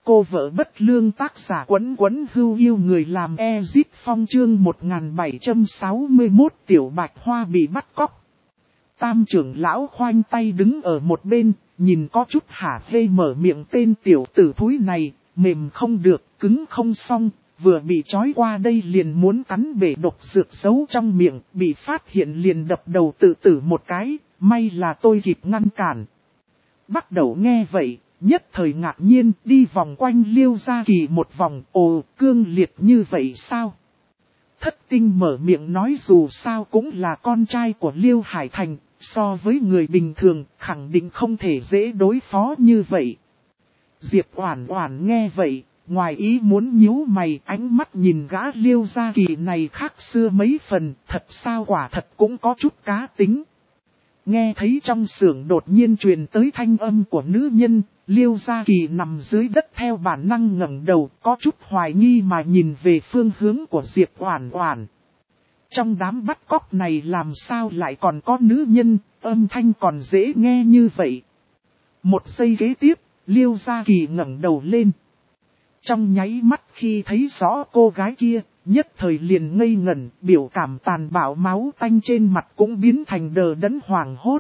Cô vợ bất lương tác giả Quấn Quấn Hưu yêu người làm Exit Phong chương 1761 Tiểu Bạch Hoa bị bắt cóc. Tam trưởng lão khoanh tay đứng ở một bên, nhìn có chút hả hê mở miệng tên tiểu tử thúi này, mềm không được, cứng không xong, vừa bị trói qua đây liền muốn cắn bể độc dược giấu trong miệng, bị phát hiện liền đập đầu tự tử một cái, may là tôi kịp ngăn cản. Bắt đầu nghe vậy, nhất thời ngạc nhiên đi vòng quanh Liêu Gia Kỳ một vòng, ồ, cương liệt như vậy sao? Thất tinh mở miệng nói dù sao cũng là con trai của Liêu Hải Thành, so với người bình thường, khẳng định không thể dễ đối phó như vậy. Diệp Oản Oản nghe vậy, ngoài ý muốn nhíu mày, ánh mắt nhìn gã Liêu Gia Kỳ này khác xưa mấy phần, thật sao quả thật cũng có chút cá tính. Nghe thấy trong xưởng đột nhiên truyền tới thanh âm của nữ nhân, Liêu Gia Kỳ nằm dưới đất theo bản năng ngẩng đầu, có chút hoài nghi mà nhìn về phương hướng của Diệp Oản Oản. Trong đám bắt cóc này làm sao lại còn có nữ nhân, âm thanh còn dễ nghe như vậy. Một giây kế tiếp, Liêu Gia Kỳ ngẩng đầu lên. Trong nháy mắt khi thấy rõ cô gái kia, nhất thời liền ngây ngẩn, biểu cảm tàn bạo máu tanh trên mặt cũng biến thành đờ đẫn hoảng hốt.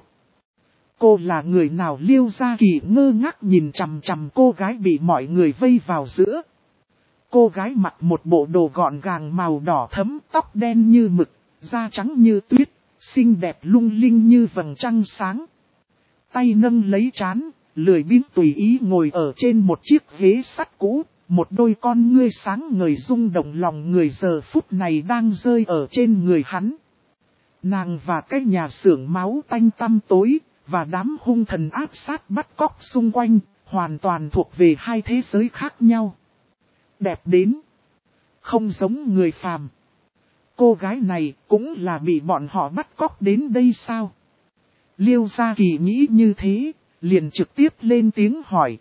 Cô là người nào? Liêu Gia Kỳ ngơ ngác nhìn chằm chằm cô gái bị mọi người vây vào giữa. Cô gái mặc một bộ đồ gọn gàng màu đỏ thẫm, tóc đen như mực, da trắng như tuyết, xinh đẹp lung linh như vầng trăng sáng. Tay nâng lấy trán, lười biếng tùy ý ngồi ở trên một chiếc ghế sắt cũ. Một đôi con ngươi sáng ngời rung động lòng người giờ phút này đang rơi ở trên người hắn. Nàng và cái nhà xưởng máu tanh tăm tối, và đám hung thần áp sát bắt cóc xung quanh, hoàn toàn thuộc về hai thế giới khác nhau. Đẹp đến, không giống người phàm. Cô gái này cũng là bị bọn họ bắt cóc đến đây sao? Liêu Gia Kỳ nghĩ như thế, liền trực tiếp lên tiếng hỏi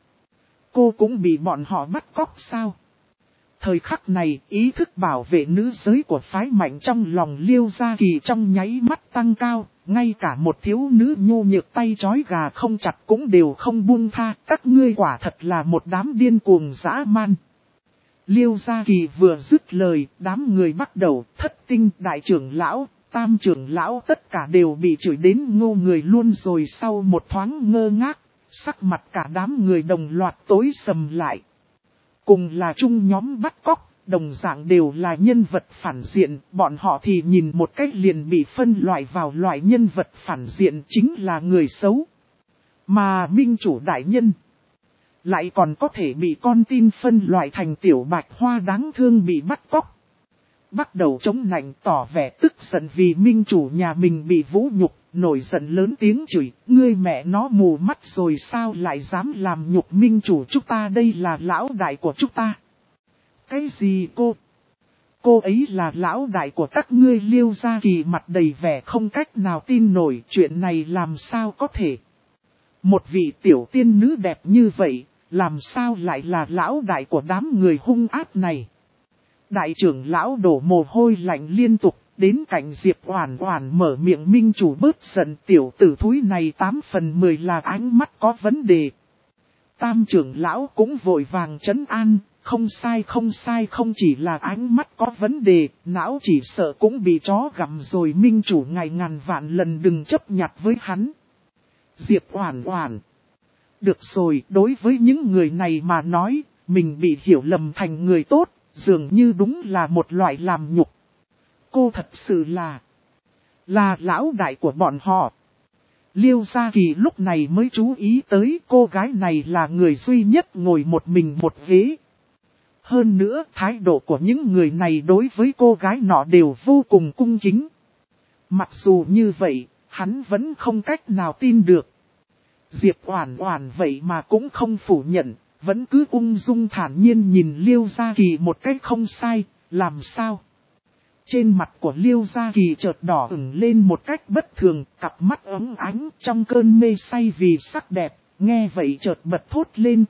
cô cũng bị bọn họ bắt cóc sao? Thời khắc này, ý thức bảo vệ nữ giới của phái mạnh trong lòng Liêu Gia Kỳ trong nháy mắt tăng cao, ngay cả một thiếu nữ nhu nhược tay trói gà không chặt cũng đều không buông tha, các ngươi quả thật là một đám điên cuồng dã man. Liêu Gia Kỳ vừa dứt lời, đám người bắt đầu, thất tinh, đại trưởng lão, tam trưởng lão tất cả đều bị chửi đến ngô người luôn rồi sau một thoáng ngơ ngác. Sắc mặt cả đám người đồng loạt tối sầm lại. Cùng là chung nhóm bắt cóc, đồng dạng đều là nhân vật phản diện, bọn họ thì nhìn một cách liền bị phân loại vào loại nhân vật phản diện chính là người xấu. Mà minh chủ đại nhân lại còn có thể bị con tin phân loại thành tiểu bạch hoa đáng thương bị bắt cóc. Bắt đầu chống nạnh tỏ vẻ tức giận vì minh chủ nhà mình bị vũ nhục. Nổi giận lớn tiếng chửi, ngươi mẹ nó mù mắt rồi sao lại dám làm nhục minh chủ chúng ta, đây là lão đại của chúng ta. Cái gì cô? Cô ấy là lão đại của các ngươi? Liêu Gia Kỳ mặt đầy vẻ không cách nào tin nổi, chuyện này làm sao có thể. Một vị tiểu tiên nữ đẹp như vậy, làm sao lại là lão đại của đám người hung ác này? Đại trưởng lão đổ mồ hôi lạnh liên tục. Đến cạnh Diệp Oản Oản mở miệng, minh chủ bớt giận, tiểu tử thúi này 8 phần 10 là ánh mắt có vấn đề. Tam trưởng lão cũng vội vàng trấn an, không sai, không chỉ là ánh mắt có vấn đề, não chỉ sợ cũng bị chó gặm rồi, minh chủ ngài ngàn vạn lần đừng chấp nhặt với hắn. Diệp Oản Oản. Được rồi, đối với những người này mà nói, mình bị hiểu lầm thành người tốt, dường như đúng là một loại làm nhục. Cô thật sự là lão đại của bọn họ. Liêu Gia Kỳ lúc này mới chú ý tới cô gái này là người duy nhất ngồi một mình một ghế. Hơn nữa, thái độ của những người này đối với cô gái nọ đều vô cùng cung kính. Mặc dù như vậy, hắn vẫn không cách nào tin được. Diệp Oản Oản vậy mà cũng không phủ nhận, vẫn cứ ung dung thản nhiên nhìn Liêu Gia Kỳ một cách không sai, làm sao? Trên mặt của Liêu Gia Kỳ chợt đỏ ửng lên một cách bất thường, cặp mắt ấm ánh trong cơn mê say vì sắc đẹp, nghe vậy chợt bật thốt lên,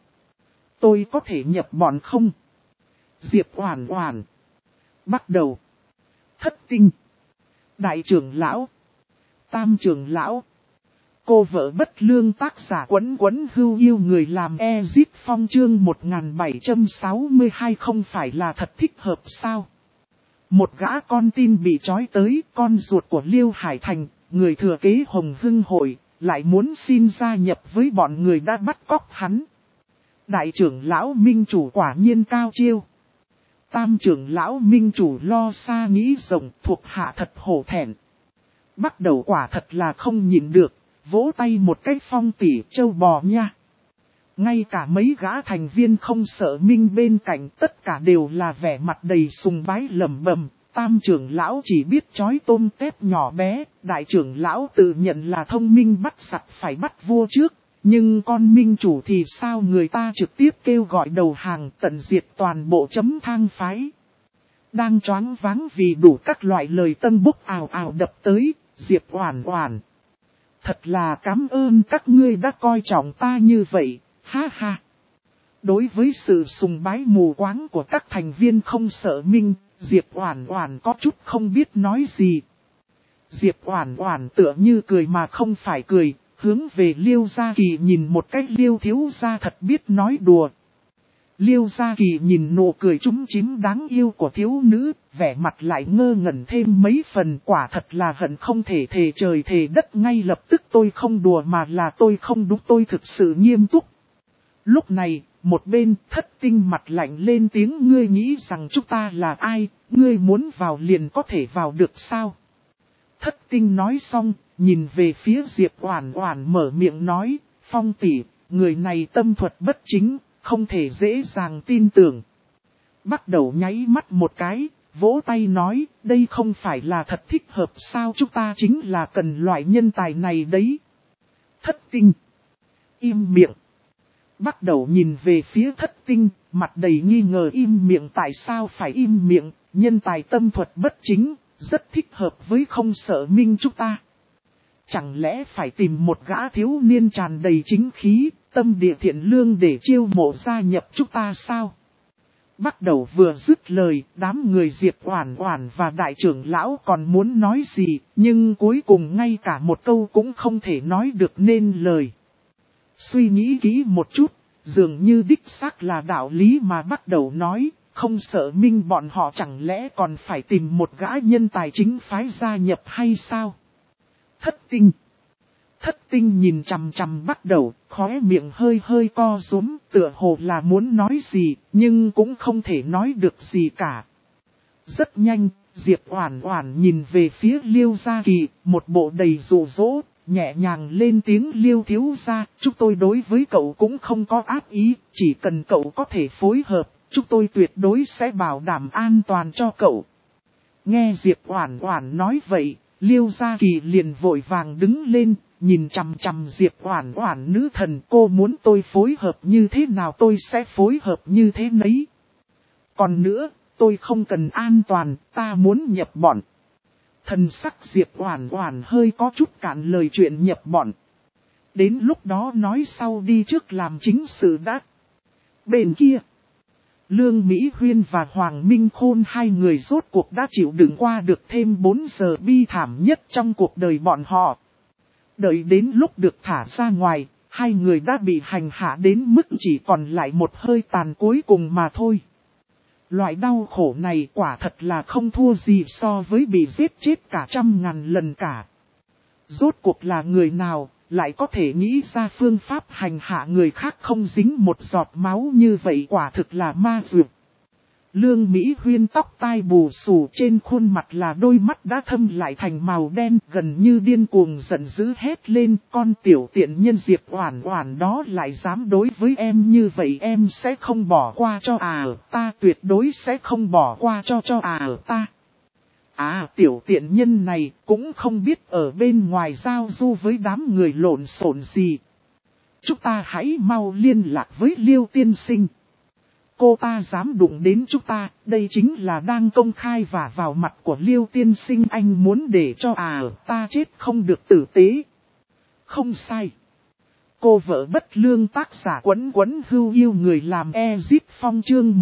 tôi có thể nhập bọn không? Diệp Oản Oản. Bắt đầu. Thất tinh. Đại trưởng lão. Tam trưởng lão. Cô vợ bất lương tác giả Quấn Quấn Hưu yêu người làm Ezip Phong chương 1762 không phải là thật thích hợp sao? Một gã con tin bị trói tới, con ruột của Liêu Hải Thành, người thừa kế Hồng Hưng Hội, lại muốn xin gia nhập với bọn người đã bắt cóc hắn. Đại trưởng lão Minh Chủ quả nhiên cao chiêu. Tam trưởng lão Minh Chủ lo xa nghĩ rộng, thuộc hạ thật hổ thẹn. Bắt đầu quả thật là không nhịn được, vỗ tay một cái phong tỉ châu bò nha. Ngay cả mấy gã thành viên không sợ Minh bên cạnh tất cả đều là vẻ mặt đầy sùng bái lẩm bẩm. Tam trưởng lão chỉ biết chói tôm tép nhỏ bé, đại trưởng lão tự nhận là thông minh bắt giặc phải bắt vua trước. Nhưng con Minh Chủ thì sao, người ta trực tiếp kêu gọi đầu hàng tận diệt toàn bộ chấm thang phái. Đang choáng váng vì đủ các loại lời tân bốc ào ào đập tới, Diệp Oản Oản. Thật là cảm ơn các ngươi đã coi trọng ta như vậy, ha ha. Đối với sự sùng bái mù quáng của các thành viên không sợ Minh, Diệp Oản Oản có chút không biết nói gì. Diệp Oản Oản tựa như cười mà không phải cười, hướng về Liêu Gia Kỳ nhìn một cách. Liêu thiếu gia thật biết nói đùa. Liêu Gia Kỳ nhìn nụ cười chúm chím đáng yêu của thiếu nữ, vẻ mặt lại ngơ ngẩn thêm mấy phần. Quả thật là hận không thể thề trời thề đất ngay lập tức. Tôi không đùa mà là tôi không đúng, tôi thực sự nghiêm túc. Lúc này, một bên Thất Tinh mặt lạnh lên tiếng, ngươi nghĩ rằng chúng ta là ai, ngươi muốn vào liền có thể vào được sao? Thất Tinh nói xong, nhìn về phía Diệp Oản Oản mở miệng nói, Phong tỷ, người này tâm thuật bất chính, không thể dễ dàng tin tưởng. Bắt đầu nháy mắt một cái, vỗ tay nói, đây không phải là thật thích hợp sao, chúng ta chính là cần loại nhân tài này đấy. Thất Tinh, im miệng. Bắt đầu nhìn về phía Thất Tinh, mặt đầy nghi ngờ, im miệng, tại sao phải im miệng, nhân tài tâm thuật bất chính, rất thích hợp với không sợ Minh chúng ta. Chẳng lẽ phải tìm một gã thiếu niên tràn đầy chính khí, tâm địa thiện lương để chiêu mộ gia nhập chúng ta sao? Bắt đầu vừa dứt lời, đám người Diệp Oản Oản và đại trưởng lão còn muốn nói gì, nhưng cuối cùng ngay cả một câu cũng không thể nói được nên lời. Suy nghĩ kỹ một chút, dường như đích xác là đạo lý mà bắt đầu nói, không sợ Minh bọn họ chẳng lẽ còn phải tìm một gã nhân tài chính phái gia nhập hay sao? Thất Tinh nhìn chằm chằm bắt đầu, khóe miệng hơi hơi co rúm, tựa hồ là muốn nói gì, nhưng cũng không thể nói được gì cả. Rất nhanh, Diệp Oản Oản nhìn về phía Liêu Gia Kỳ, một bộ đầy dụ dỗ, nhẹ nhàng lên tiếng, Liêu thiếu gia, chúng tôi đối với cậu cũng không có ác ý, chỉ cần cậu có thể phối hợp, chúng tôi tuyệt đối sẽ bảo đảm an toàn cho cậu. Nghe Diệp Oản Oản nói vậy, Liêu Gia Kỳ liền vội vàng đứng lên, nhìn chằm chằm Diệp Oản Oản, nữ thần, cô muốn tôi phối hợp như thế nào tôi sẽ phối hợp như thế nấy. Còn nữa, tôi không cần an toàn, ta muốn nhập bọn. Thần sắc Diệp Oản Oản hơi có chút cạn lời chuyện nhập bọn. Đến lúc đó nói sau đi, trước làm chính sự đã. Bên kia, Lương Mỹ Huyên và Hoàng Minh Khôn, hai người rốt cuộc đã chịu đựng qua được thêm 4 giờ bi thảm nhất trong cuộc đời bọn họ. Đợi đến lúc được thả ra ngoài, hai người đã bị hành hạ đến mức chỉ còn lại một hơi tàn cuối cùng mà thôi. Loại đau khổ này quả thật là không thua gì so với bị giết chết cả 100.000 lần cả. Rốt cuộc là người nào lại có thể nghĩ ra phương pháp hành hạ người khác không dính một giọt máu như vậy, quả thực là ma dược. Lương Mỹ Huyên tóc tai bù xù, trên khuôn mặt là đôi mắt đã thâm lại thành màu đen, gần như điên cuồng giận dữ hét lên, con tiểu tiện nhân Diệp Oản Oản đó lại dám đối với em như vậy, em sẽ không bỏ qua cho ta tuyệt đối sẽ không bỏ qua cho ta. Tiểu tiện nhân này cũng không biết ở bên ngoài giao du với đám người lộn xộn gì. Chúng ta hãy mau liên lạc với Liêu tiên sinh. Cô ta dám đụng đến chúng ta, đây chính là đang công khai và vào mặt của Liêu tiên sinh, anh muốn để cho ta chết không được tử tế. Không sai. Cô vợ bất lương tác giả Quấn Quấn Hưu yêu người làm Ezip Phong chương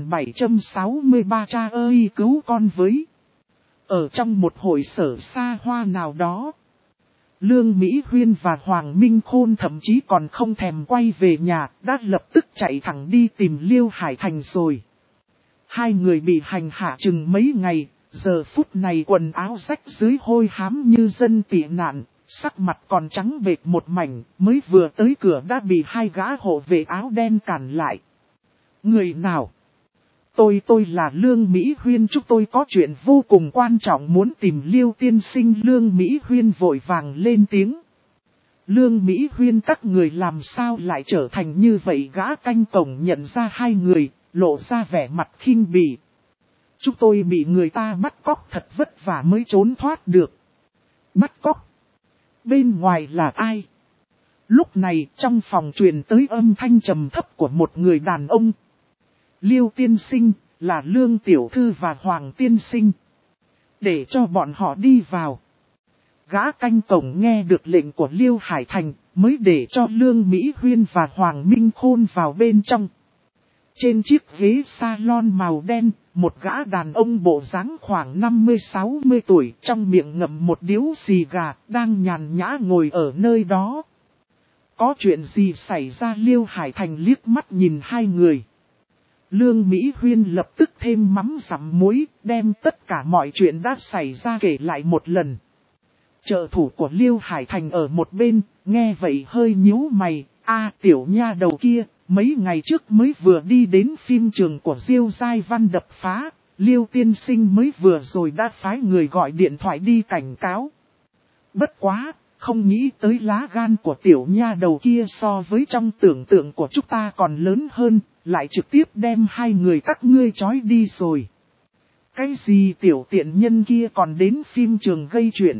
1763 cha ơi cứu con với. Ở trong một hội sở xa hoa nào đó, Lương Mỹ Huyên và Hoàng Minh Khôn thậm chí còn không thèm quay về nhà, đã lập tức chạy thẳng đi tìm Liêu Hải Thành rồi. Hai người bị hành hạ chừng mấy ngày, giờ phút này quần áo rách dưới hôi hám như dân tị nạn, sắc mặt còn trắng bệch một mảnh, mới vừa tới cửa đã bị hai gã hộ vệ áo đen cản lại. Người nào? Tôi là Lương Mỹ Huyên, chúng tôi có chuyện vô cùng quan trọng muốn tìm Liêu tiên sinh. Lương Mỹ Huyên vội vàng lên tiếng. Lương Mỹ Huyên, các người làm sao lại trở thành như vậy? Gã canh cổng nhận ra hai người, lộ ra vẻ mặt khinh bỉ. Chúng tôi bị người ta bắt cóc, thật vất vả mới trốn thoát được. Bắt cóc? Bên ngoài là ai? Lúc này trong phòng truyền tới âm thanh trầm thấp của một người đàn ông. Liêu tiên sinh, là Lương tiểu thư và Hoàng tiên sinh. Để cho bọn họ đi vào. Gã canh cổng nghe được lệnh của Liêu Hải Thành, mới để cho Lương Mỹ Huyên và Hoàng Minh Khôn vào bên trong. Trên chiếc ghế salon màu đen, một gã đàn ông bộ dáng khoảng 50-60 tuổi, trong miệng ngậm một điếu xì gà, đang nhàn nhã ngồi ở nơi đó. Có chuyện gì xảy ra? Liêu Hải Thành liếc mắt nhìn hai người. Lương Mỹ Huyên lập tức thêm mắm dặm muối, đem tất cả mọi chuyện đã xảy ra kể lại một lần. Trợ thủ của Liêu Hải Thành ở một bên, nghe vậy hơi nhíu mày. Tiểu nha đầu kia, mấy ngày trước mới vừa đi đến phim trường của Diêu Giai Văn đập phá, Liêu tiên sinh mới vừa rồi đã phái người gọi điện thoại đi cảnh cáo. Bất quá, không nghĩ tới lá gan của tiểu nha đầu kia so với trong tưởng tượng của chúng ta còn lớn hơn, lại trực tiếp đem hai người các ngươi trói đi rồi. Cái gì? Tiểu tiện nhân kia còn đến phim trường gây chuyện.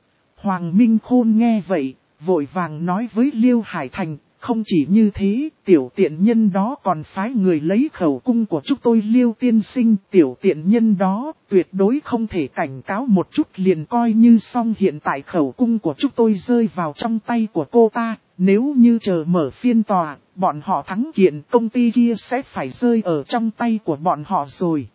Hoàng Minh Khôn nghe vậy, vội vàng nói với Liêu Hải Thành, không chỉ như thế, tiểu tiện nhân đó còn phái người lấy khẩu cung của chúng tôi. Liêu tiên sinh, tiểu tiện nhân đó tuyệt đối không thể cảnh cáo một chút liền coi như xong. Hiện tại khẩu cung của chúng tôi rơi vào trong tay của cô ta, nếu như chờ mở phiên tòa, bọn họ thắng kiện, công ty kia sẽ phải rơi ở trong tay của bọn họ rồi.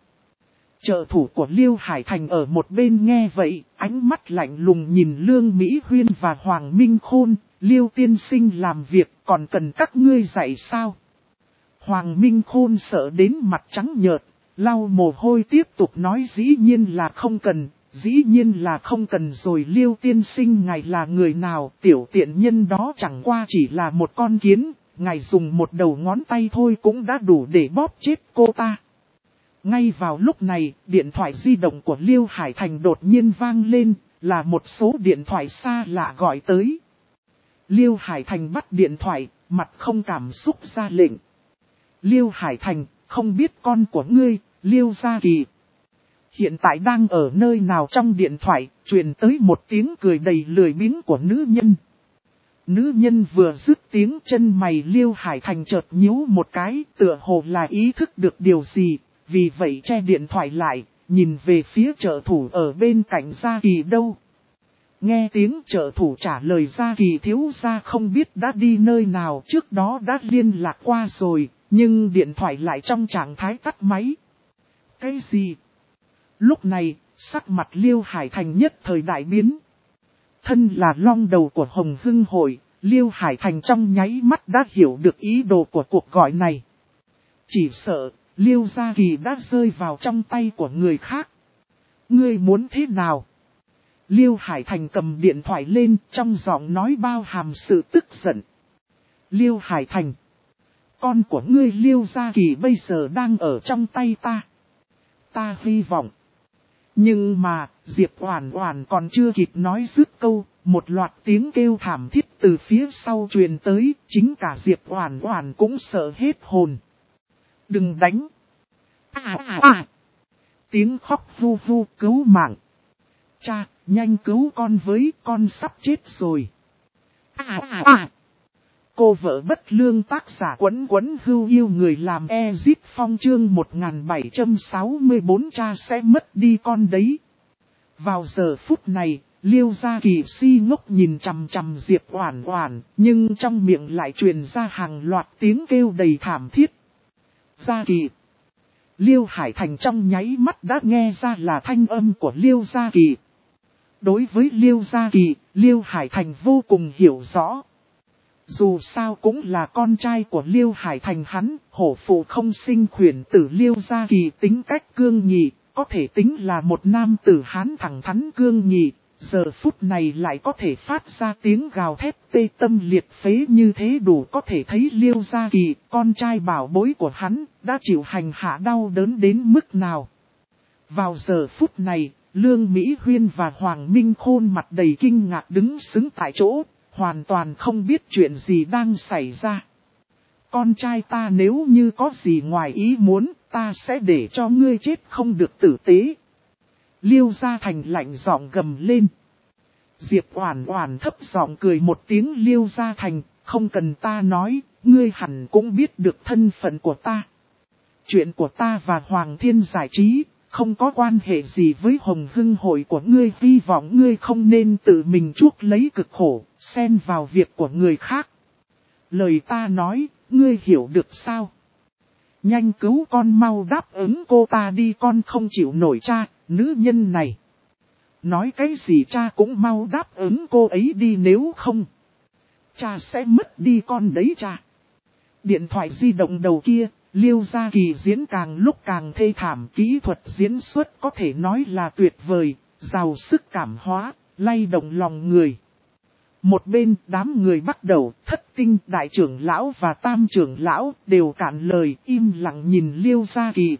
Trợ thủ của Liêu Hải Thành ở một bên nghe vậy, ánh mắt lạnh lùng nhìn Lương Mỹ Huyên và Hoàng Minh Khôn. Liêu tiên sinh làm việc còn cần các ngươi dạy sao? Hoàng Minh Khôn sợ đến mặt trắng nhợt, lau mồ hôi tiếp tục nói, dĩ nhiên là không cần, dĩ nhiên là không cần rồi. Liêu tiên sinh, ngài là người nào? Tiểu tiện nhân đó chẳng qua chỉ là một con kiến, ngài dùng một đầu ngón tay thôi cũng đã đủ để bóp chết cô ta. Ngay vào lúc này, điện thoại di động của Liêu Hải Thành đột nhiên vang lên, là một số điện thoại xa lạ gọi tới. Liêu Hải Thành bắt điện thoại, mặt không cảm xúc ra lệnh. Liêu Hải Thành, không biết con của ngươi, Liêu Gia Kỳ hiện tại đang ở nơi nào? Trong điện thoại, truyền tới một tiếng cười đầy lười biếng của nữ nhân. Nữ nhân vừa dứt tiếng, chân mày Liêu Hải Thành chợt nhíu một cái, tựa hồ là ý thức được điều gì, vì vậy che điện thoại lại, nhìn về phía trợ thủ ở bên cạnh. Gia Kỳ đâu? Nghe tiếng trợ thủ trả lời, Gia Kỳ thiếu gia không biết đã đi nơi nào, trước đó đã liên lạc qua rồi, nhưng điện thoại lại trong trạng thái tắt máy. Cái gì? Lúc này, sắc mặt Liêu Hải Thành nhất thời đại biến. Thân là long đầu của Hồng Hưng Hội, Liêu Hải Thành trong nháy mắt đã hiểu được ý đồ của cuộc gọi này. Chỉ sợ, Liêu Gia Kỳ đã rơi vào trong tay của người khác. Ngươi muốn thế nào? Liêu Hải Thành cầm điện thoại lên, trong giọng nói bao hàm sự tức giận. Liêu Hải Thành, con của ngươi Liêu Gia Kỳ bây giờ đang ở trong tay ta. Ta hy vọng. Nhưng mà, Diệp Oản Oản còn chưa kịp nói dứt câu, một loạt tiếng kêu thảm thiết từ phía sau truyền tới, chính cả Diệp Oản Oản cũng sợ hết hồn. Đừng đánh. Tiếng khóc vu vu, cứu mạng. Cha, nhanh cứu con với, con sắp chết rồi. Cô vợ bất lương, tác giả Quấn Quấn Hưu yêu người làm Ezit Phong, chương 1764. Cha sẽ mất đi con đấy. Vào giờ phút này, Liêu Gia Kỳ si ngốc nhìn chằm chằm Diệp Oản Oản, nhưng trong miệng lại truyền ra hàng loạt tiếng kêu đầy thảm thiết. Gia Kỳ. Liêu Hải Thành trong nháy mắt đã nghe ra là thanh âm của Liêu Gia Kỳ. Đối với Liêu Gia Kỳ, Liêu Hải Thành vô cùng hiểu rõ. Dù sao cũng là con trai của Liêu Hải Thành hắn, hổ phụ không sinh khuyển tử Liêu Gia Kỳ tính cách cương nghị, có thể tính là một nam tử hán thẳng thắn cương nghị, giờ phút này lại có thể phát ra tiếng gào thét tê tâm liệt phế như thế, đủ có thể thấy Liêu Gia Kỳ, con trai bảo bối của hắn, đã chịu hành hạ đau đớn đến mức nào. Vào giờ phút này, Lương Mỹ Huyên và Hoàng Minh Khôn mặt đầy kinh ngạc đứng sững tại chỗ, hoàn toàn không biết chuyện gì đang xảy ra. Con trai ta nếu như có gì ngoài ý muốn, ta sẽ để cho ngươi chết không được tử tế. Liêu Gia Thành lạnh giọng gầm lên. Diệp Oản Oản thấp giọng cười một tiếng. Liêu Gia Thành, không cần ta nói, ngươi hẳn cũng biết được thân phận của ta. Chuyện của ta và Hoàng Thiên Giải Trí không có quan hệ gì với Hồng Hưng Hội của ngươi, hy vọng ngươi không nên tự mình chuốc lấy cực khổ, xen vào việc của người khác. Lời ta nói, ngươi hiểu được sao? Nhanh cứu con, mau đáp ứng cô ta đi, con không chịu nổi cha, nữ nhân này. Nói cái gì cha cũng mau đáp ứng cô ấy đi, nếu không cha sẽ mất đi con đấy cha. Điện thoại di động đầu kia, Liêu Gia Kỳ diễn càng lúc càng thê thảm, kỹ thuật diễn xuất có thể nói là tuyệt vời, giàu sức cảm hóa, lay động lòng người. Một bên đám người bắt đầu, Thất Tinh, đại trưởng lão và tam trưởng lão đều cạn lời im lặng nhìn Liêu Gia Kỳ.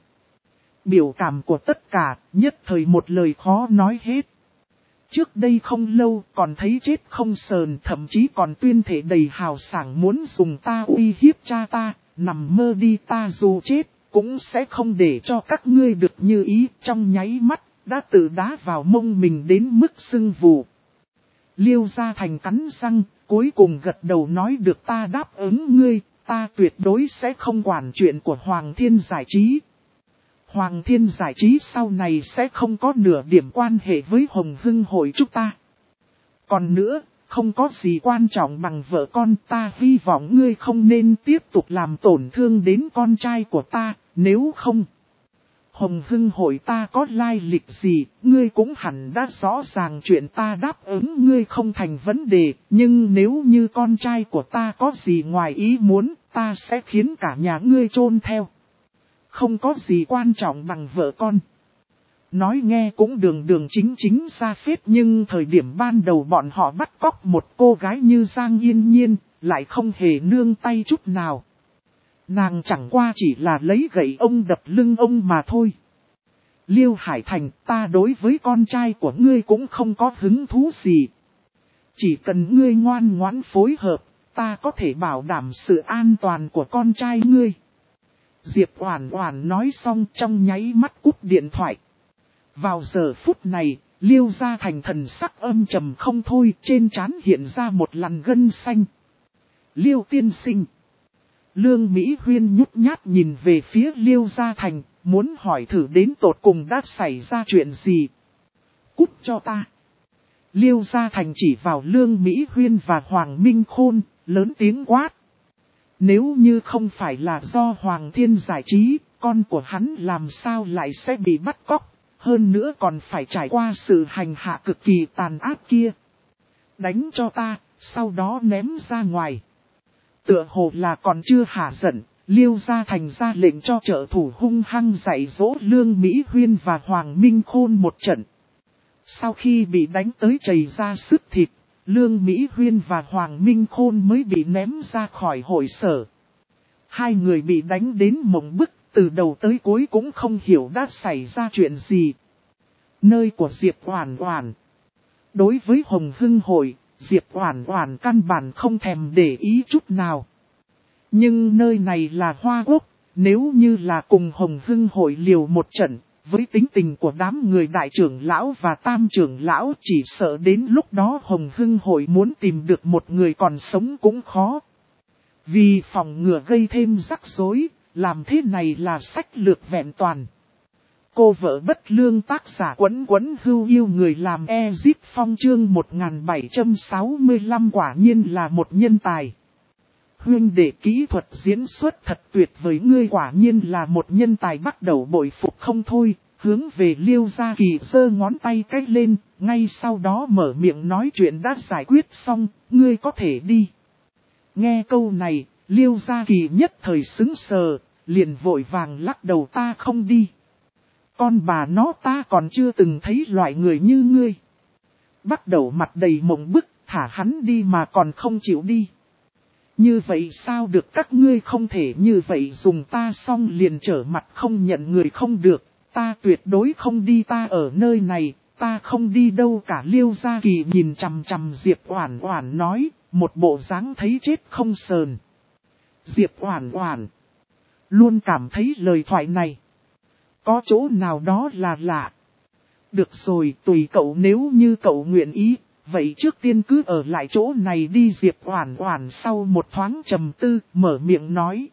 Biểu cảm của tất cả, nhất thời một lời khó nói hết. Trước đây không lâu còn thấy chết không sờn, thậm chí còn tuyên thể đầy hào sảng muốn dùng ta uy hiếp cha ta, nằm mơ đi, ta dù chết, cũng sẽ không để cho các ngươi được như ý. Trong nháy mắt, đã tự đá vào mông mình đến mức sưng vù. Liêu Gia Thành cắn răng, cuối cùng gật đầu nói được, ta đáp ứng ngươi, ta tuyệt đối sẽ không quản chuyện của Hoàng Thiên Giải Trí. Hoàng Thiên Giải Trí sau này sẽ không có nửa điểm quan hệ với Hồng Hưng Hội chúng ta. Còn nữa, không có gì quan trọng bằng vợ con, ta hy vọng ngươi không nên tiếp tục làm tổn thương đến con trai của ta, nếu không. Hồng Hưng Hội ta có lai lịch gì, ngươi cũng hẳn đã rõ ràng, chuyện ta đáp ứng ngươi không thành vấn đề, nhưng nếu như con trai của ta có gì ngoài ý muốn, ta sẽ khiến cả nhà ngươi chôn theo. Không có gì quan trọng bằng vợ con. Nói nghe cũng đường chính ra phết, nhưng thời điểm ban đầu bọn họ bắt cóc một cô gái như Giang Yên Nhiên, lại không hề nương tay chút nào. Nàng chẳng qua chỉ là lấy gậy ông đập lưng ông mà thôi. Liêu Hải Thành, ta đối với con trai của ngươi cũng không có hứng thú gì. Chỉ cần ngươi ngoan ngoãn phối hợp, ta có thể bảo đảm sự an toàn của con trai ngươi. Diệp Oản Oản nói xong trong nháy mắt cúp điện thoại. Vào giờ phút này, Liêu Gia Thành thần sắc âm trầm không thôi, trên trán hiện ra một lằn gân xanh. Liêu tiên sinh. Lương Mỹ Huyên nhút nhát nhìn về phía Liêu Gia Thành, muốn hỏi thử đến tột cùng đã xảy ra chuyện gì. Cút cho ta. Liêu Gia Thành chỉ vào Lương Mỹ Huyên và Hoàng Minh Khôn, lớn tiếng quát. Nếu như không phải là do Hoàng Thiên Giải Trí, con của hắn làm sao lại sẽ bị bắt cóc, hơn nữa còn phải trải qua sự hành hạ cực kỳ tàn ác kia. Đánh cho ta, sau đó ném ra ngoài. Tựa hồ là còn chưa hả giận, Liêu Gia Thành ra lệnh cho trợ thủ hung hăng dạy dỗ Lương Mỹ Huyên và Hoàng Minh Khôn một trận. Sau khi bị đánh tới chảy ra sức thịt, Lương Mỹ Huyên và Hoàng Minh Khôn mới bị ném ra khỏi hội sở. Hai người bị đánh đến mộng bức, từ đầu tới cuối cũng không hiểu đã xảy ra chuyện gì. Nơi của Diệp Oản Oản. Đối với Hồng Hưng Hội, Diệp Oản Oản căn bản không thèm để ý chút nào. Nhưng nơi này là Hoa Quốc, nếu như là cùng Hồng Hưng Hội liều một trận, với tính tình của đám người đại trưởng lão và tam trưởng lão, chỉ sợ đến lúc đó Hồng Hưng Hội muốn tìm được một người còn sống cũng khó. Vì phòng ngừa gây thêm rắc rối, làm thế này là sách lược vẹn toàn. Cô vợ bất lương tác giả Quấn Quấn Hưu yêu người làm Ezip Phong chương 1765 quả nhiên là một nhân tài. Huynh đệ kỹ thuật diễn xuất thật tuyệt vời, ngươi quả nhiên là một nhân tài, bắt đầu bội phục không thôi. hướng về Liêu Gia Kỳ giơ ngón tay cách lên, ngay sau đó mở miệng nói chuyện đã giải quyết xong, ngươi có thể đi. Nghe câu này, Liêu Gia Kỳ nhất thời sững sờ, liền vội vàng lắc đầu ta không đi. Con bà nó ta còn chưa từng thấy loại người như ngươi. Bắt đầu mặt đầy mộng bức, thả hắn đi mà còn không chịu đi. Như vậy sao được, các ngươi không thể như vậy dùng ta xong liền trở mặt không nhận người không được. Ta tuyệt đối không đi, ta ở nơi này, ta không đi đâu cả. Liêu Gia Kỳ nhìn chằm chằm Diệp Oản Oản nói, một bộ dáng thấy chết không sờn. Diệp Oản Oản luôn cảm thấy lời thoại này có chỗ nào đó là lạ. Được rồi, tùy cậu, nếu như cậu nguyện ý, vậy trước tiên cứ ở lại chỗ này đi. Diệp Oản Oản sau một thoáng trầm tư, mở miệng nói.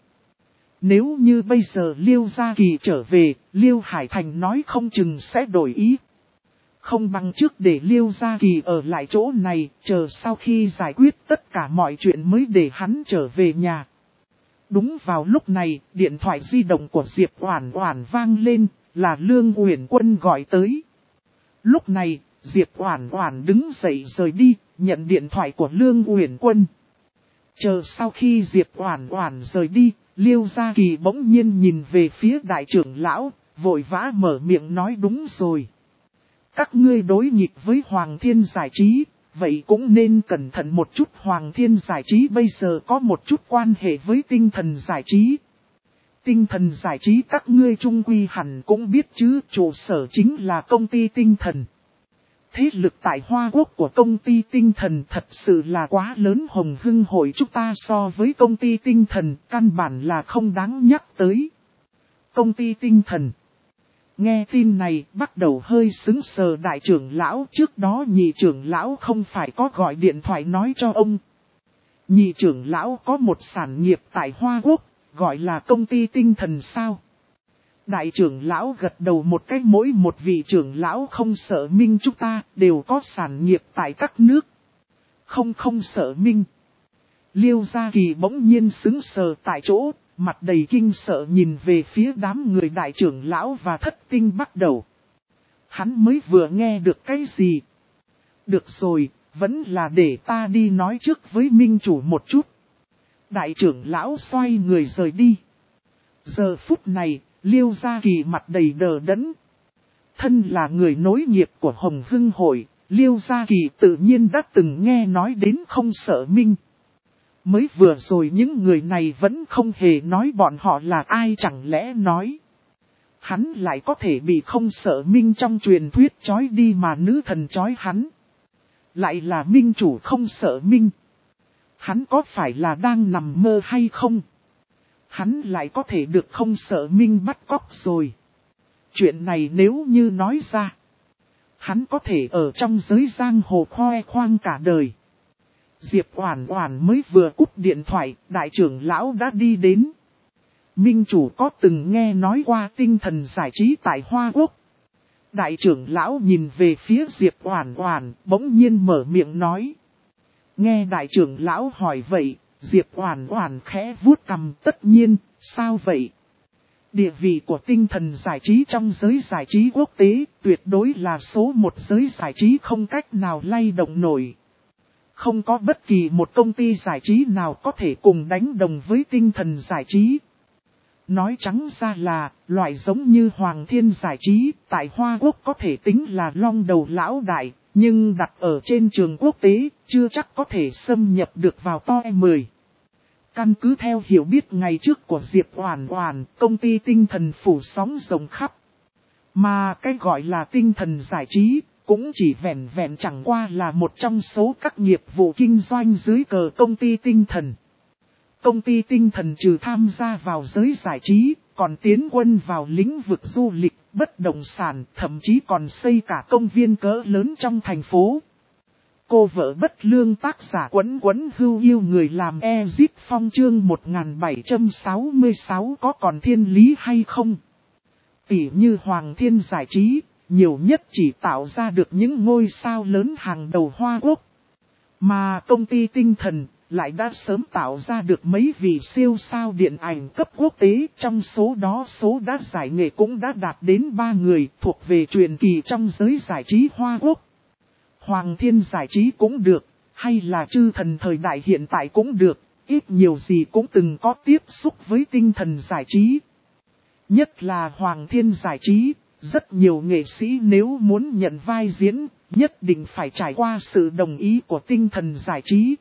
Nếu như bây giờ Liêu Gia Kỳ trở về, Liêu Hải Thành nói không chừng sẽ đổi ý. Không bằng trước để Liêu Gia Kỳ ở lại chỗ này, chờ sau khi giải quyết tất cả mọi chuyện mới để hắn trở về nhà. Đúng vào lúc này, điện thoại di động của Diệp Oản Oản vang lên, là Lương Uyển Quân gọi tới. Lúc này, Diệp Oản Oản đứng dậy rời đi, nhận điện thoại của Lương Uyển Quân. Chờ sau khi Diệp Oản Oản rời đi, Liêu Gia Kỳ bỗng nhiên nhìn về phía đại trưởng lão, vội vã mở miệng nói đúng rồi. Các ngươi đối nghịch với Hoàng Thiên Giải Trí, vậy cũng nên cẩn thận một chút. Hoàng Thiên Giải Trí bây giờ có một chút quan hệ với Tinh Thần Giải Trí. Tinh Thần Giải Trí các ngươi chung quy hẳn cũng biết chứ, trụ sở chính là công ty Tinh Thần. Thế lực tại Hoa Quốc của công ty Tinh Thần thật sự là quá lớn. Hồng Hưng Hội chúng ta so với công ty Tinh Thần căn bản là không đáng nhắc tới. Công ty Tinh Thần. Nghe tin này bắt đầu hơi sững sờ đại trưởng lão, trước đó nhị trưởng lão không phải có gọi điện thoại nói cho ông. Nhị trưởng lão có một sản nghiệp tại Hoa Quốc, gọi là công ty Tinh Thần sao? Đại trưởng lão gật đầu một cách, mỗi một vị trưởng lão không sợ minh chúng ta đều có sản nghiệp tại các nước. Không sợ minh. Liêu Gia Kỳ bỗng nhiên sững sờ tại chỗ, mặt đầy kinh sợ nhìn về phía đám người đại trưởng lão và Thất Tinh bắt đầu. Hắn mới vừa nghe được cái gì? Được rồi, vẫn là để ta đi nói trước với minh chủ một chút. Đại trưởng lão xoay người rời đi. Giờ phút này, Liêu Gia Kỳ mặt đầy đờ đẫn. Thân là người nối nghiệp của Hồng Hưng Hội, Liêu Gia Kỳ tự nhiên đã từng nghe nói đến không sợ minh. Mới vừa rồi những người này vẫn không hề nói bọn họ là ai, chẳng lẽ nói hắn lại có thể bị không sợ minh trong truyền thuyết trói đi mà nữ thần trói hắn. Lại là minh chủ không sợ minh. Hắn có phải là đang nằm mơ hay không? Hắn lại có thể được không sợ minh bắt cóc rồi. Chuyện này nếu như nói ra, hắn có thể ở trong giới giang hồ khoe khoang cả đời. Diệp Oản Oản mới vừa cúp điện thoại, đại trưởng lão đã đi đến. Minh chủ có từng nghe nói qua Tinh Thần Giải Trí tại Hoa Quốc. Đại trưởng lão nhìn về phía Diệp Oản Oản, bỗng nhiên mở miệng nói. Nghe đại trưởng lão hỏi vậy, Diệp Oản Oản khẽ vuốt cằm, tất nhiên, sao vậy? Địa vị của Tinh Thần Giải Trí trong giới giải trí quốc tế tuyệt đối là số một giới giải trí không cách nào lay động nổi. Không có bất kỳ một công ty giải trí nào có thể cùng đánh đồng với Tinh Thần Giải Trí. Nói trắng ra là, loại giống như Hoàng Thiên Giải Trí, tại Hoa Quốc có thể tính là long đầu lão đại, nhưng đặt ở trên trường quốc tế, chưa chắc có thể xâm nhập được vào top 10. Căn cứ theo hiểu biết ngày trước của Diệp Oản Oản, công ty Tinh Thần phủ sóng rộng khắp. Mà cái gọi là Tinh Thần Giải Trí, cũng chỉ vẹn vẹn chẳng qua là một trong số các nghiệp vụ kinh doanh dưới cờ công ty Tinh Thần. Công ty Tinh Thần trừ tham gia vào giới giải trí, còn tiến quân vào lĩnh vực du lịch, bất động sản, thậm chí còn xây cả công viên cỡ lớn trong thành phố. Cô vợ bất lương tác giả Quấn Quấn Hưu yêu người làm Ezit Phong chương 1766 có còn thiên lý hay không? Tỉ như Hoàng Thiên Giải Trí, nhiều nhất chỉ tạo ra được những ngôi sao lớn hàng đầu Hoa Quốc. Mà công ty Tinh Thần lại đã sớm tạo ra được mấy vị siêu sao điện ảnh cấp quốc tế, trong số đó số đã giải nghệ cũng đã đạt đến 3 người thuộc về truyền kỳ trong giới giải trí Hoa Quốc. Hoàng Thiên giải trí cũng được, hay là chư thần thời đại hiện tại cũng được, ít nhiều gì cũng từng có tiếp xúc với tinh thần giải trí. Nhất là Hoàng Thiên giải trí, rất nhiều nghệ sĩ nếu muốn nhận vai diễn, nhất định phải trải qua sự đồng ý của tinh thần giải trí.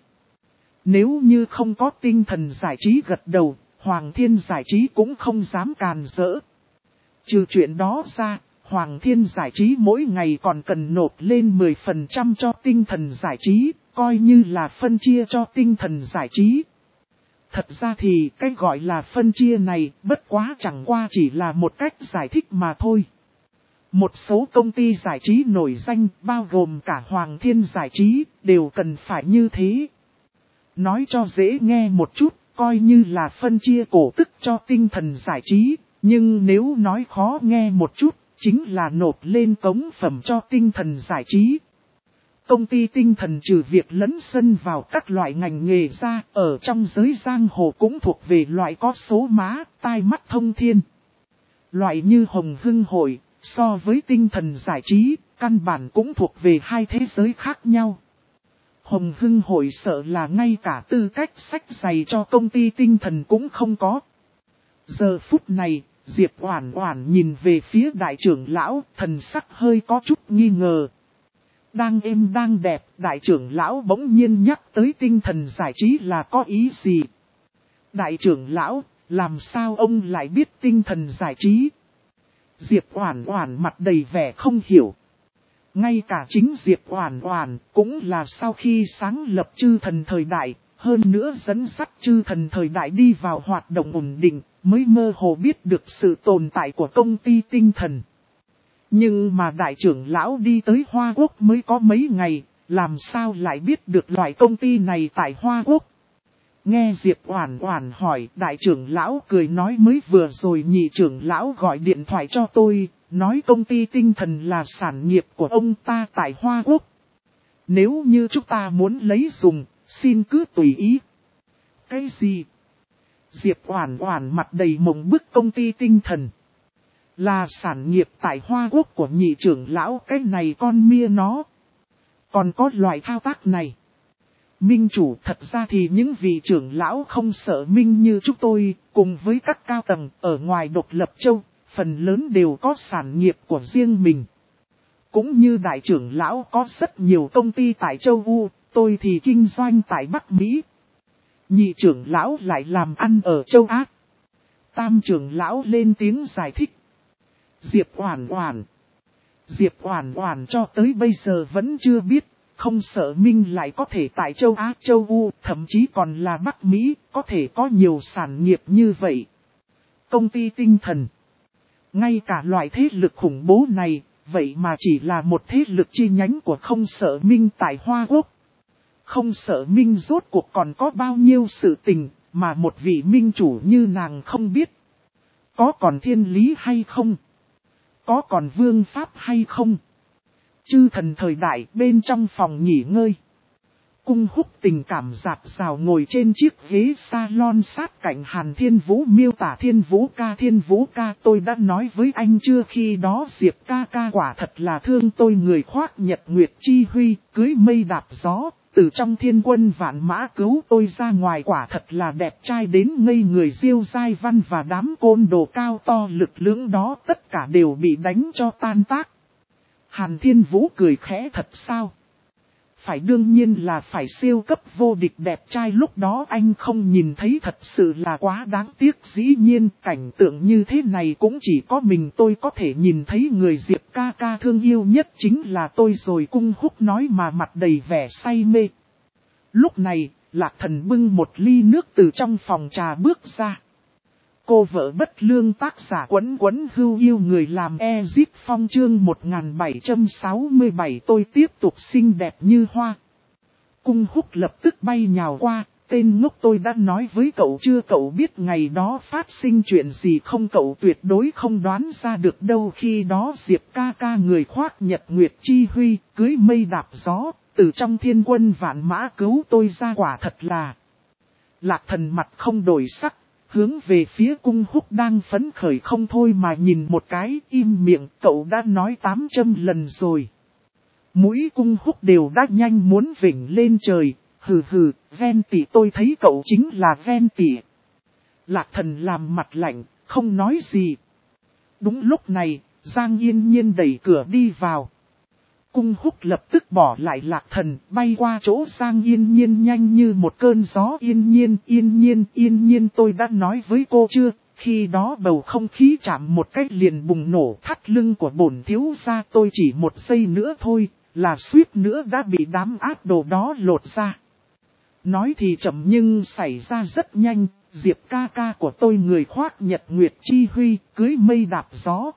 Nếu như không có tinh thần giải trí gật đầu, Hoàng Thiên giải trí cũng không dám càn rỡ. Trừ chuyện đó ra, Hoàng Thiên giải trí mỗi ngày còn cần nộp lên 10% cho tinh thần giải trí, coi như là phân chia cho tinh thần giải trí. Thật ra thì cái gọi là phân chia này bất quá chẳng qua chỉ là một cách giải thích mà thôi. Một số công ty giải trí nổi danh, bao gồm cả Hoàng Thiên giải trí, đều cần phải như thế. Nói cho dễ nghe một chút, coi như là phân chia cổ tức cho tinh thần giải trí, nhưng nếu nói khó nghe một chút, chính là nộp lên cống phẩm cho tinh thần giải trí. Công ty tinh thần trừ việc lấn sân vào các loại ngành nghề ra, ở trong giới giang hồ cũng thuộc về loại có số má, tai mắt thông thiên. Loại như Hồng Hưng Hội, so với tinh thần giải trí, căn bản cũng thuộc về hai thế giới khác nhau. Hồng Hưng Hội sợ là ngay cả tư cách sách giày cho công ty tinh thần cũng không có. Giờ phút này, Diệp Oản Oản nhìn về phía đại trưởng lão, thần sắc hơi có chút nghi ngờ. Đang êm đang đẹp, đại trưởng lão bỗng nhiên nhắc tới tinh thần giải trí là có ý gì? Đại trưởng lão, làm sao ông lại biết tinh thần giải trí? Diệp Oản Oản mặt đầy vẻ không hiểu. Ngay cả chính Diệp Oản Oản cũng là sau khi sáng lập chư thần thời đại, hơn nữa dẫn dắt chư thần thời đại đi vào hoạt động ổn định, mới mơ hồ biết được sự tồn tại của công ty tinh thần. Nhưng mà đại trưởng lão đi tới Hoa Quốc mới có mấy ngày, làm sao lại biết được loại công ty này tại Hoa Quốc? Nghe Diệp Oản Oản hỏi, đại trưởng lão cười nói mới vừa rồi nhị trưởng lão gọi điện thoại cho tôi, nói công ty tinh thần là sản nghiệp của ông ta tại Hoa Quốc. Nếu như chúng ta muốn lấy dùng, xin cứ tùy ý. Cái gì? Diệp Oản Oản mặt đầy mộng bức, công ty tinh thần là sản nghiệp tại Hoa Quốc của nhị trưởng lão, cái này con mia nó. Còn có loại thao tác này. Minh chủ, thật ra thì những vị trưởng lão không sợ minh như chúng tôi, cùng với các cao tầng ở ngoài độc lập châu, phần lớn đều có sản nghiệp của riêng mình. Cũng như đại trưởng lão có rất nhiều công ty tại châu U, tôi thì kinh doanh tại Bắc Mỹ. Nhị trưởng lão lại làm ăn ở châu Á. Tam trưởng lão lên tiếng giải thích. Diệp Oản Oản cho tới bây giờ vẫn chưa biết, không sợ minh lại có thể tại châu Á, châu U, thậm chí còn là Bắc Mỹ, có thể có nhiều sản nghiệp như vậy. Công ty tinh thần. Ngay cả loại thế lực khủng bố này, vậy mà chỉ là một thế lực chi nhánh của không sợ minh tại Hoa Quốc. Không sợ minh rốt cuộc còn có bao nhiêu sự tình, mà một vị minh chủ như nàng không biết. Có còn thiên lý hay không? Có còn vương pháp hay không? Chư thần thời đại bên trong phòng nghỉ ngơi. Cung Húc tình cảm dạt dào ngồi trên chiếc ghế salon sát cạnh Hàn Thiên Vũ, miêu tả Thiên Vũ ca, tôi đã nói với anh chưa, khi đó Diệp ca quả thật là thương tôi, người khoác nhật nguyệt chi huy, cưới mây đạp gió, từ trong thiên quân vạn mã cứu tôi ra ngoài, quả thật là đẹp trai đến ngây người. Diêu Giai Văn và đám côn đồ cao to lực lưỡng đó tất cả đều bị đánh cho tan tác. Hàn Thiên Vũ cười khẽ, thật sao? Phải, đương nhiên là phải, siêu cấp vô địch đẹp trai lúc đó anh không nhìn thấy thật sự là quá đáng tiếc. Dĩ nhiên cảnh tượng như thế này cũng chỉ có mình tôi có thể nhìn thấy, người Diệp ca thương yêu nhất chính là tôi rồi. Cung Húc nói mà mặt đầy vẻ say mê. Lúc này, Lạc Thần bưng một ly nước từ trong phòng trà bước ra. Cô vợ bất lương, tác giả Quấn Quấn Hưu yêu người làm Ezip Phong, chương 1767, tôi tiếp tục xinh đẹp như hoa. Cung Húc lập tức bay nhào qua, tên ngốc, tôi đã nói với cậu chưa, cậu biết ngày đó phát sinh chuyện gì không? Cậu tuyệt đối không đoán ra được đâu. Khi đó Diệp ca người khoác nhật nguyệt chi huy, cưới mây đạp gió, từ trong thiên quân vạn mã cứu tôi ra quả thật là. Lạc Thần mặt không đổi sắc, hướng về phía Cung Húc đang phấn khởi không thôi mà nhìn một cái, im miệng, cậu đã nói 800 lần rồi. Mũi Cung Húc đều đã nhanh muốn vểnh lên trời, hừ hừ, ven tỉ tôi thấy cậu chính là ven tỉ. Lạc Thần làm mặt lạnh, không nói gì. Đúng lúc này, Giang Yên Nhiên đẩy cửa đi vào. Cung Húc lập tức bỏ lại Lạc Thần, bay qua chỗ Giang Yên Nhiên nhanh như một cơn gió. Yên nhiên tôi đã nói với cô chưa, khi đó bầu không khí chạm một cách liền bùng nổ thắt lưng của bổn thiếu gia tôi chỉ một giây nữa thôi, là suýt nữa đã bị đám ác đồ đó lột ra. Nói thì chậm nhưng xảy ra rất nhanh, Diệp ca ca của tôi người khoác nhật nguyệt chi huy, cưới mây đạp gió.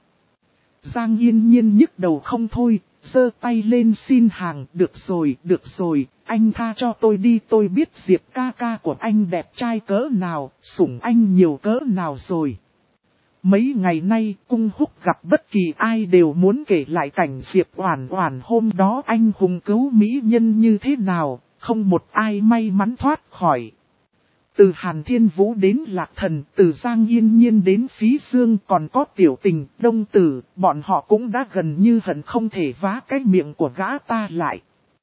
Giang Yên Nhiên nhức đầu không thôi, giơ tay lên xin hàng, được rồi, anh tha cho tôi đi, tôi biết Diệp ca ca của anh đẹp trai cỡ nào, sủng anh nhiều cỡ nào rồi. Mấy ngày nay, Cung Húc gặp bất kỳ ai đều muốn kể lại cảnh Diệp Oản Oản hôm đó anh hùng cứu mỹ nhân như thế nào, không một ai may mắn thoát khỏi. Từ Hàn Thiên Vũ đến Lạc Thần, từ Giang Yên Nhiên đến Phí Dương còn có Tiểu Tình, Đông Tử, bọn họ cũng đã gần như hận không thể vá cái miệng của gã ta lại.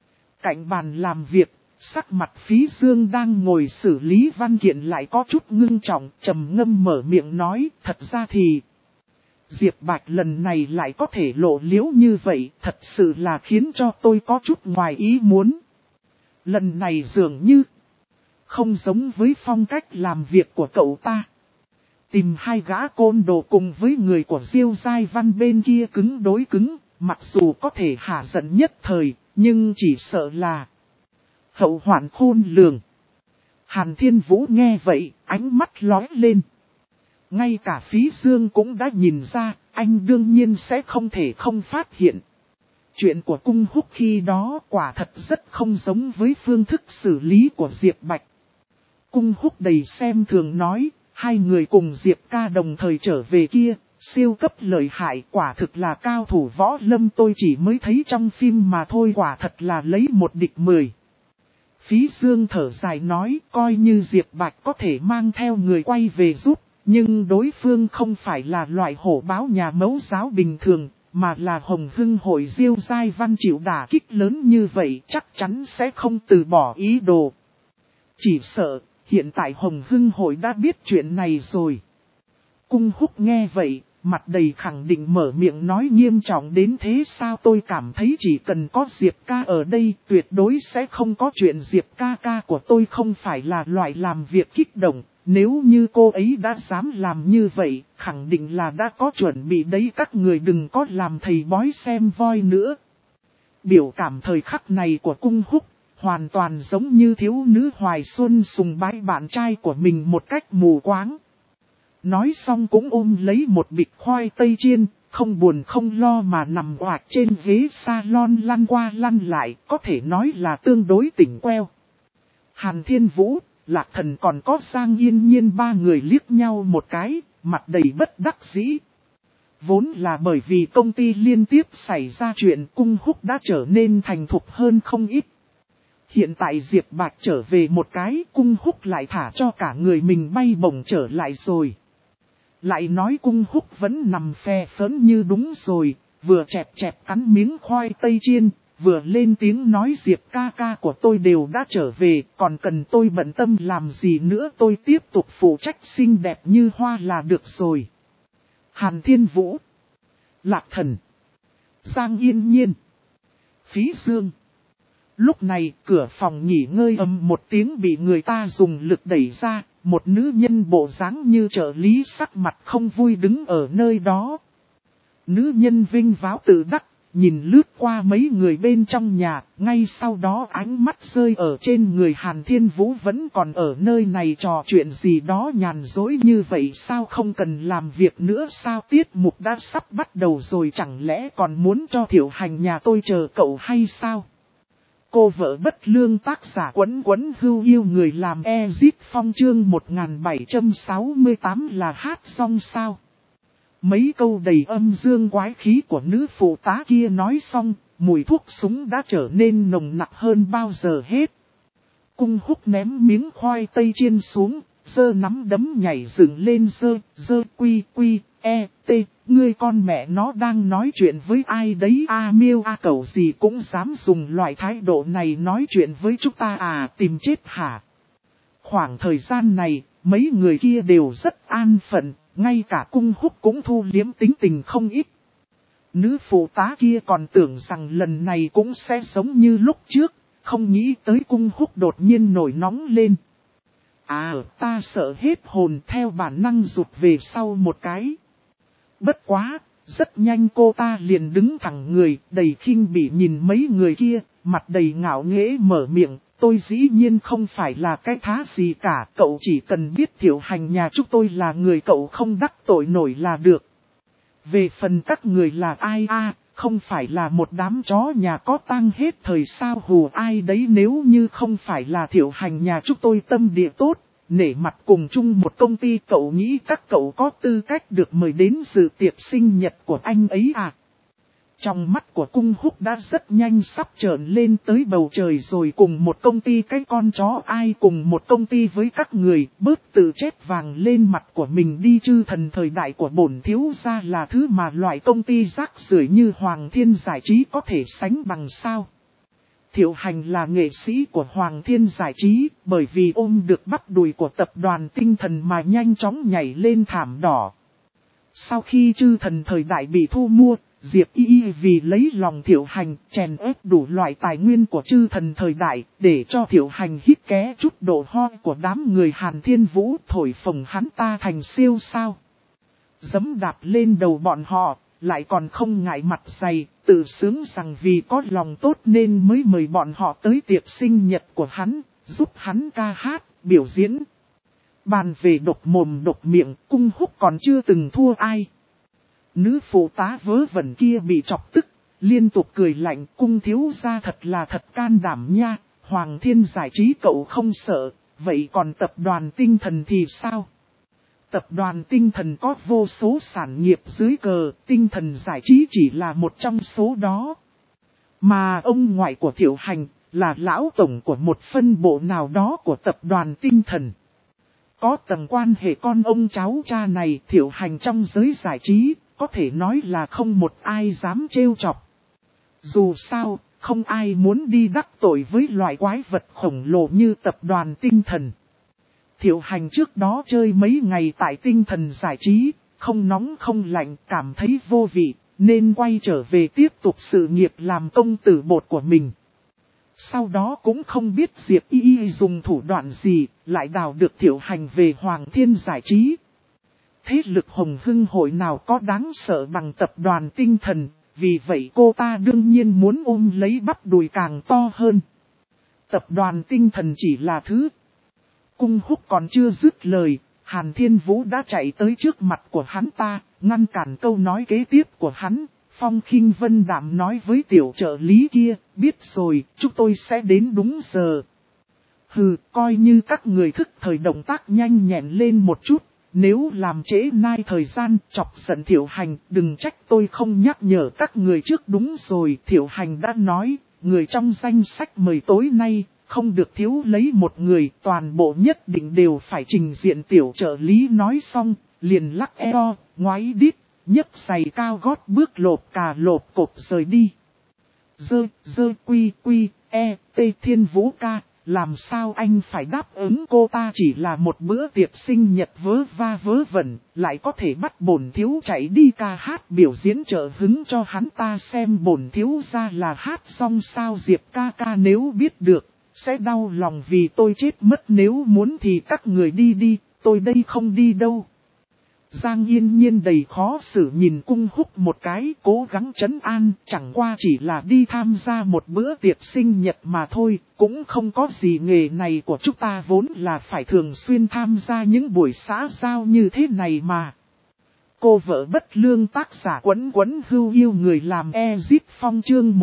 Cạnh bàn làm việc, sắc mặt Phí Dương đang ngồi xử lý văn kiện lại có chút ngưng trọng, trầm ngâm mở miệng nói, thật ra thì Diệp Bạch lần này lại có thể lộ liễu như vậy, thật sự là khiến cho tôi có chút ngoài ý muốn. Lần này dường như không giống với phong cách làm việc của cậu ta. Tìm hai gã côn đồ cùng với người của Diêu Giai Văn bên kia cứng đối cứng, mặc dù có thể hả giận nhất thời, nhưng chỉ sợ là hậu hoạn khôn lường. Hàn Thiên Vũ nghe vậy, ánh mắt lóe lên. Ngay cả Phí Dương cũng đã nhìn ra, anh đương nhiên sẽ không thể không phát hiện. Chuyện của Cung Húc khi đó quả thật rất không giống với phương thức xử lý của Diệp Bạch. Cung Húc đầy xem thường nói, hai người cùng Diệp ca đồng thời trở về kia, siêu cấp lợi hại quả thực là cao thủ võ lâm tôi chỉ mới thấy trong phim mà thôi quả thật là lấy một địch 10. Phí Dương thở dài nói, coi như Diệp Bạch có thể mang theo người quay về giúp, nhưng đối phương không phải là loại hổ báo nhà mẫu giáo bình thường, mà là Hồng Hưng hội Diêu Giai Văn chịu đả kích lớn như vậy chắc chắn sẽ không từ bỏ ý đồ. Chỉ sợ, hiện tại Hồng Hưng hội đã biết chuyện này rồi. Cung Húc nghe vậy, mặt đầy khẳng định mở miệng nói nghiêm trọng đến thế sao tôi cảm thấy chỉ cần có Diệp ca ở đây tuyệt đối sẽ không có chuyện Diệp ca ca của tôi không phải là loại làm việc kích động. Nếu như cô ấy đã dám làm như vậy, khẳng định là đã có chuẩn bị đấy các người đừng có làm thầy bói xem voi nữa. Biểu cảm thời khắc này của Cung Húc, hoàn toàn giống như thiếu nữ hoài xuân sùng bái bạn trai của mình một cách mù quáng. Nói xong cũng ôm lấy một bịch khoai tây chiên, không buồn không lo mà nằm oạt trên ghế salon lăn qua lăn lại, có thể nói là tương đối tỉnh queo. Hàn Thiên Vũ, Lạc Thần còn có Giang Yên Nhiên ba người liếc nhau một cái, mặt đầy bất đắc dĩ. Vốn là bởi vì công ty liên tiếp xảy ra chuyện Cung Húc đã trở nên thành thục hơn không ít. Hiện tại Diệp Bạch trở về một cái, Cung Húc lại thả cho cả người mình bay bổng trở lại rồi. Lại nói Cung Húc vẫn nằm phè phỡn như đúng rồi, vừa chẹp cắn miếng khoai tây chiên, vừa lên tiếng nói Diệp ca ca của tôi đều đã trở về, còn cần tôi bận tâm làm gì nữa tôi tiếp tục phụ trách xinh đẹp như hoa là được rồi. Hàn Thiên Vũ, Lạc Thần, Giang Yên Nhiên, Phí Dương. Lúc này cửa phòng nghỉ ngơi ầm một tiếng bị người ta dùng lực đẩy ra, một nữ nhân bộ dáng như trợ lý sắc mặt không vui đứng ở nơi đó. Nữ nhân vinh váo tự đắc, nhìn lướt qua mấy người bên trong nhà, ngay sau đó ánh mắt rơi ở trên người Hàn Thiên Vũ vẫn còn ở nơi này trò chuyện gì đó nhàn dối như vậy sao không cần làm việc nữa sao tiết mục đã sắp bắt đầu rồi chẳng lẽ còn muốn cho Thiệu Hành nhà tôi chờ cậu hay sao? Cô vợ bất lương tác giả Quấn Quấn Hưu yêu người làm Ezit Phong chương 1768 là hát xong sao? Mấy câu đầy âm dương quái khí của nữ phụ tá kia nói xong, mùi thuốc súng đã trở nên nồng nặc hơn bao giờ hết. Cung Húc ném miếng khoai tây chiên xuống, giơ nắm đấm nhảy dựng lên dơ quy quy, ngươi con mẹ nó đang nói chuyện với ai đấy miêu cậu gì cũng dám dùng loại thái độ này nói chuyện với chúng ta tìm chết hả? Khoảng thời gian này, mấy người kia đều rất an phận, ngay cả Cung Húc cũng thu liếm tính tình không ít. Nữ phụ tá kia còn tưởng rằng lần này cũng sẽ giống như lúc trước, không nghĩ tới Cung Húc đột nhiên nổi nóng lên. Ta sợ hết hồn, theo bản năng rụt về sau một cái. Bất quá, rất nhanh cô ta liền đứng thẳng người, đầy khinh bỉ nhìn mấy người kia, mặt đầy ngạo nghễ mở miệng. Tôi dĩ nhiên không phải là cái thá gì cả, cậu chỉ cần biết Thiệu Hành nhà chúng tôi là người cậu không đắc tội nổi là được. Về phần các người là ai không phải là một đám chó nhà có tang hết thời sao hù ai đấy, nếu như không phải là Thiệu Hành nhà chúng tôi tâm địa tốt, nể mặt cùng chung một công ty, cậu nghĩ các cậu có tư cách được mời đến dự tiệc sinh nhật của anh ấy Trong mắt của Cung Húc đã rất nhanh sắp trởn lên tới bầu trời rồi, cùng một công ty cái con chó ai cùng một công ty với các người, bớt tự chét vàng lên mặt của mình đi chứ. Thần thời đại của bổn thiếu gia là thứ mà loại công ty rác rưởi như Hoàng Thiên Giải Trí có thể sánh bằng sao. Thiệu Hành là nghệ sĩ của Hoàng Thiên Giải Trí, bởi vì ôm được bắp đùi của tập đoàn Tinh Thần mà nhanh chóng nhảy lên thảm đỏ. Sau khi chư thần thời đại bị thu mua, Diệp Y vì lấy lòng Thiệu Hành chèn ép đủ loại tài nguyên của chư thần thời đại, để cho Thiệu Hành hít ké chút độ ho của đám người Hàn Thiên Vũ, thổi phồng hắn ta thành siêu sao. Giẫm đạp lên đầu bọn họ, lại còn không ngại mặt dày, tự sướng rằng vì có lòng tốt nên mới mời bọn họ tới tiệc sinh nhật của hắn, giúp hắn ca hát, biểu diễn. Bàn về độc mồm độc miệng, Cung Húc còn chưa từng thua ai. Nữ phụ tá vớ vẩn kia bị chọc tức, liên tục cười lạnh. Cung thiếu gia thật là thật can đảm nha, Hoàng Thiên Giải Trí cậu không sợ, vậy còn tập đoàn Tinh Thần thì sao? Tập đoàn Tinh Thần có vô số sản nghiệp dưới cờ, Tinh Thần Giải Trí chỉ là một trong số đó. Mà ông ngoại của Thiệu Hành là lão tổng của một phân bộ nào đó của tập đoàn Tinh Thần. Có tầng quan hệ con ông cháu cha này, Thiệu Hành trong giới giải trí, có thể nói là không một ai dám trêu chọc. Dù sao, không ai muốn đi đắc tội với loại quái vật khổng lồ như tập đoàn Tinh Thần. Thiệu Hành trước đó chơi mấy ngày tại Tinh Thần Giải Trí, không nóng không lạnh, cảm thấy vô vị, nên quay trở về tiếp tục sự nghiệp làm công tử bột của mình. Sau đó cũng không biết Diệp Y dùng thủ đoạn gì, lại đào được Thiệu Hành về Hoàng Thiên Giải Trí. Thế lực hồng hưng hội nào có đáng sợ bằng tập đoàn Tinh Thần, vì vậy cô ta đương nhiên muốn ôm lấy bắp đùi càng to hơn. Tập đoàn Tinh Thần chỉ là thứ. Cung Húc còn chưa dứt lời, Hàn Thiên Vũ đã chạy tới trước mặt của hắn ta, ngăn cản câu nói kế tiếp của hắn. Phong Khinh Vân đạm nói với tiểu trợ lý kia, biết rồi, chúng tôi sẽ đến đúng giờ. Hừ, coi như các người thức thời động tác nhanh nhẹn lên một chút, nếu làm trễ nai thời gian chọc giận Thiệu Hành, đừng trách tôi không nhắc nhở các người trước. Đúng rồi, Thiệu Hành đã nói, người trong danh sách mời tối nay, không được thiếu lấy một người, toàn bộ nhất định đều phải trình diện. Tiểu trợ lý nói xong, liền lắc eo, ngoái đít, nhấc giày cao gót bước lộp cà lộp cộp rời đi. Dơ quy Thiên Vũ ca, làm sao anh phải đáp ứng cô ta? Chỉ là một bữa tiệc sinh nhật vớ va vớ vẩn, lại có thể bắt bổn thiếu chạy đi ca hát biểu diễn trợ hứng cho hắn ta xem bổn thiếu ra là hát xong sao? Diệp ca ca nếu biết được, sẽ đau lòng vì tôi chết mất. Nếu muốn thì các người đi đi, tôi đây không đi đâu. Giang Yên Nhiên đầy khó xử nhìn Cung Húc một cái, cố gắng trấn an, chẳng qua chỉ là đi tham gia một bữa tiệc sinh nhật mà thôi, cũng không có gì. Nghề này của chúng ta vốn là phải thường xuyên tham gia những buổi xã giao như thế này mà. Cô vợ bất lương tác giả Quấn Quấn Hưu yêu người làm Ezip Phong chương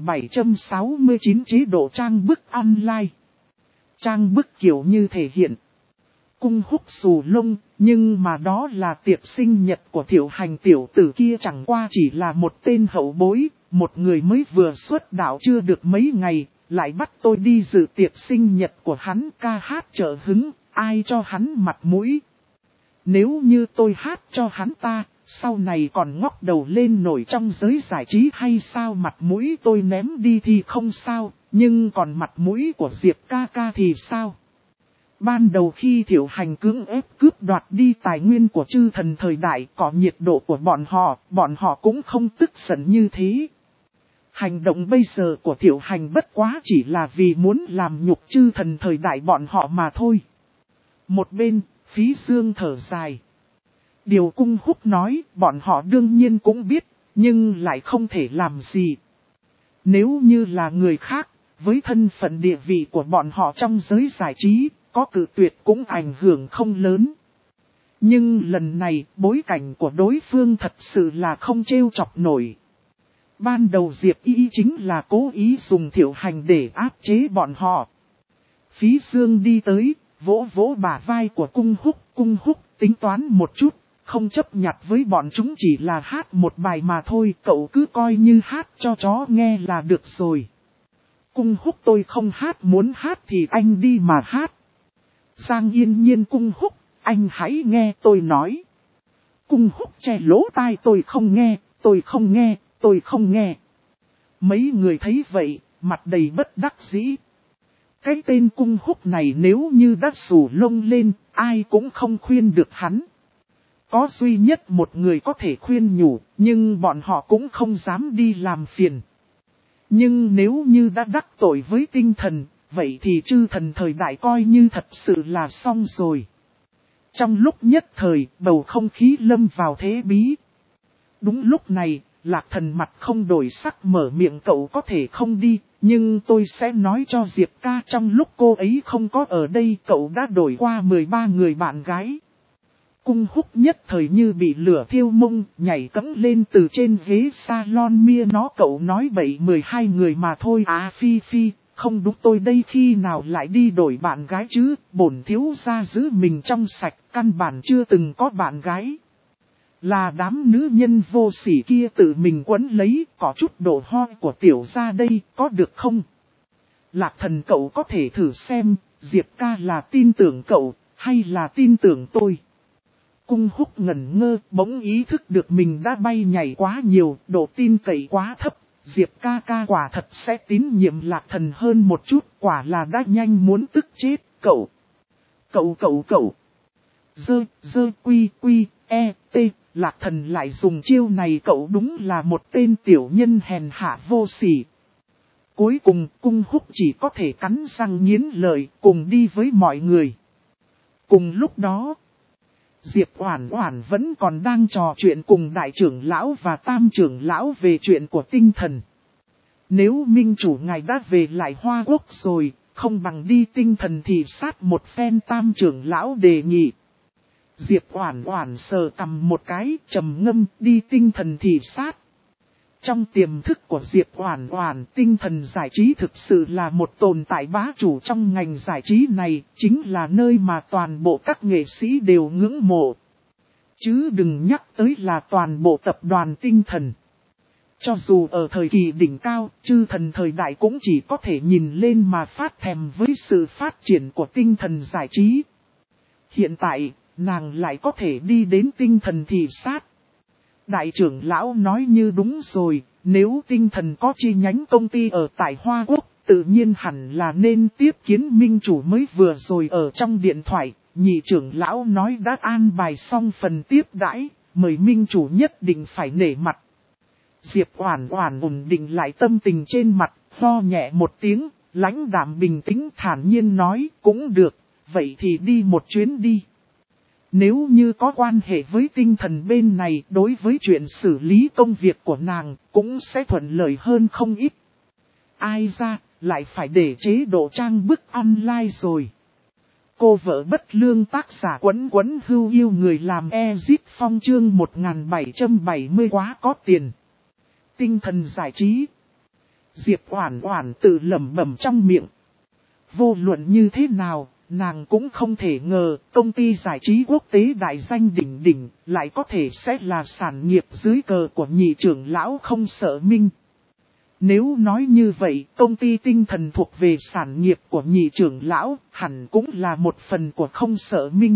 1769 chế độ trang bức online. Trang bức kiểu như thể hiện Cung Húc xù lông, nhưng mà đó là tiệc sinh nhật của Thiệu Hành. Tiểu tử kia chẳng qua chỉ là một tên hậu bối, một người mới vừa xuất đạo chưa được mấy ngày, lại bắt tôi đi dự tiệc sinh nhật của hắn ca hát trợ hứng, ai cho hắn mặt mũi. Nếu như tôi hát cho hắn ta, sau này còn ngóc đầu lên nổi trong giới giải trí hay sao, mặt mũi tôi ném đi thì không sao, nhưng còn mặt mũi của Diệp ca ca thì sao? Ban đầu khi Thiệu Hành cưỡng ép cướp đoạt đi tài nguyên của chư thần thời đại, có nhiệt độ của bọn họ cũng không tức giận như thế. Hành động bây giờ của Thiệu Hành bất quá chỉ là vì muốn làm nhục chư thần thời đại bọn họ mà thôi. Một bên, Phí Dương thở dài. Điều Cung Húc nói, bọn họ đương nhiên cũng biết, nhưng lại không thể làm gì. Nếu như là người khác, với thân phận địa vị của bọn họ trong giới giải trí, có cự tuyệt cũng ảnh hưởng không lớn. Nhưng lần này, bối cảnh của đối phương thật sự là không trêu chọc nổi. Ban đầu Diệp Y chính là cố ý dùng Thiệu Hành để áp chế bọn họ. Phí Dương đi tới, vỗ vỗ bả vai của Cung Húc tính toán một chút, không chấp nhặt với bọn chúng, chỉ là hát một bài mà thôi, cậu cứ coi như hát cho chó nghe là được rồi. Cung Húc tôi không hát, muốn hát thì anh đi mà hát. Giang Yên Nhiên Cung Húc, anh hãy nghe tôi nói. Cung Húc che lỗ tai, tôi không nghe. Mấy người thấy vậy, mặt đầy bất đắc dĩ. Cái tên Cung Húc này nếu như đã xù lông lên, ai cũng không khuyên được hắn. Có duy nhất một người có thể khuyên nhủ, nhưng bọn họ cũng không dám đi làm phiền. Nhưng nếu như đã đắc tội với tinh thần, vậy thì chư thần thời đại coi như thật sự là xong rồi. Trong lúc nhất thời, bầu không khí lâm vào thế bí. Đúng lúc này, Lạc Thần mặt không đổi sắc mở miệng, cậu có thể không đi, nhưng tôi sẽ nói cho Diệp ca trong lúc cô ấy không có ở đây cậu đã đổi qua 13 người bạn gái. Cung Húc nhất thời như bị lửa thiêu mông, nhảy cẫng lên từ trên ghế salon mia nó, cậu nói bậy, 12 người mà thôi à. Phi, không đúng, tôi đây khi nào lại đi đổi bạn gái chứ, bổn thiếu gia giữ mình trong sạch, căn bản chưa từng có bạn gái. Là đám nữ nhân vô sỉ kia tự mình quấn lấy, có chút độ ho của tiểu gia đây, có được không? Lạc Thần cậu có thể thử xem, Diệp ca là tin tưởng cậu, hay là tin tưởng tôi? Cung Húc ngẩn ngơ, bỗng ý thức được mình đã bay nhảy quá nhiều, độ tin cậy quá thấp. Diệp ca ca quả thật sẽ tín nhiệm Lạc Thần hơn một chút, quả là đã nhanh muốn tức chết, cậu. Quy, T, Lạc Thần lại dùng chiêu này, cậu đúng là một tên tiểu nhân hèn hạ vô sỉ. Cuối cùng, Cung Húc chỉ có thể cắn răng nghiến lợi, cùng đi với mọi người. Cùng lúc đó, Diệp Oản Oản vẫn còn đang trò chuyện cùng đại trưởng lão và tam trưởng lão về chuyện của tinh thần. Nếu minh chủ ngài đã về lại Hoa Quốc rồi, không bằng đi tinh thần thì sát một phen, tam trưởng lão đề nghị. Diệp Oản Oản sờ cằm một cái, trầm ngâm, đi tinh thần thì sát. Trong tiềm thức của Diệp Oản Oản, tinh thần giải trí thực sự là một tồn tại bá chủ trong ngành giải trí này, chính là nơi mà toàn bộ các nghệ sĩ đều ngưỡng mộ. Chứ đừng nhắc tới là toàn bộ tập đoàn tinh thần. Cho dù ở thời kỳ đỉnh cao, chư thần thời đại cũng chỉ có thể nhìn lên mà phát thèm với sự phát triển của tinh thần giải trí. Hiện tại, nàng lại có thể đi đến tinh thần thị sát. Đại trưởng lão nói như đúng rồi, nếu tinh thần có chi nhánh công ty ở tại Hoa Quốc, tự nhiên hẳn là nên tiếp kiến minh chủ mới. Vừa rồi ở trong điện thoại, nhị trưởng lão nói đã an bài xong phần tiếp đãi, mời minh chủ nhất định phải nể mặt. Diệp Oản Oản ổn định lại tâm tình trên mặt, ho nhẹ một tiếng, lãnh đạm bình tĩnh thản nhiên nói, cũng được, vậy thì đi một chuyến đi. Nếu như có quan hệ với tinh thần bên này, đối với chuyện xử lý công việc của nàng, cũng sẽ thuận lợi hơn không ít. Ai ra, lại phải để chế độ trang bức online rồi. Cô vợ bất lương, tác giả Quấn Hưu yêu người làm Ezit Phong, chương 1770 quá có tiền. Tinh thần giải trí. Diệp Oản Oản tự lẩm bẩm trong miệng. Vô luận như thế nào, nàng cũng không thể ngờ công ty giải trí quốc tế đại danh đỉnh đỉnh lại có thể sẽ là sản nghiệp dưới cờ của nhị trưởng lão Không Sợ Minh. Nếu nói như vậy, công ty tinh thần thuộc về sản nghiệp của nhị trưởng lão, hẳn cũng là một phần của Không Sợ Minh.